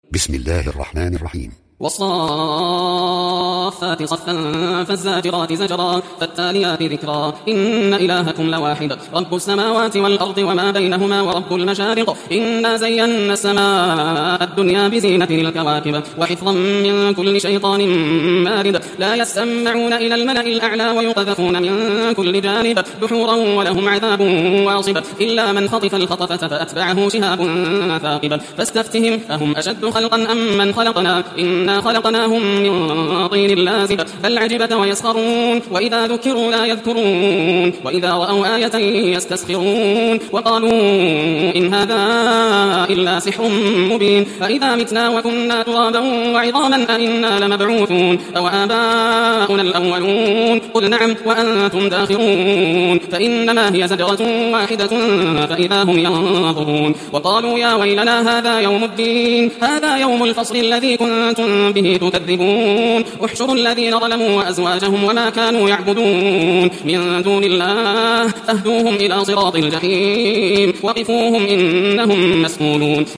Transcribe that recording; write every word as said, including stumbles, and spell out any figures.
بسم الله الرحمن الرحيم. والصافات صفا فالزاجرات زجرا فالتاليات ذكرا إن إلهكم لواحد رب السماوات والأرض وما بينهما ورب المشارق إنا زينا السماء الدنيا بزينة الكواكب وحفظا من كل شيطان مارد لا يسمعون إلى الملأ الأعلى ويقذفون من كل جانب دحورا ولهم عذاب واصب إلا من خطف الخطفة فأتبعه شهاب ثاقب فاستفتهم أهم أشد خلقا أم من خلقنا إنا خلقناهم من طين لازب بل عجبت ويسخرون وإذا ذكروا لا يذكرون وإذا رأوا آية يستسخرون وقالوا إن هذا إلا سحر مبين فإذا متنا وكنا ترابا وعظاما أئنا لمبعوثون أو آباؤنا الأولون قل نعم وأنتم داخرون فإنما هي زجرة واحدة فإذا هم ينظرون وقالوا يا ويلنا هذا يوم الدين هذا يوم الفصل الذي كنتم به تكذبون احشروا الذين ظلموا وأزواجهم وما كانوا يعبدون من دون الله فاهدوهم إلى صراط الجحيم وقفوهم إنهم مسؤولون.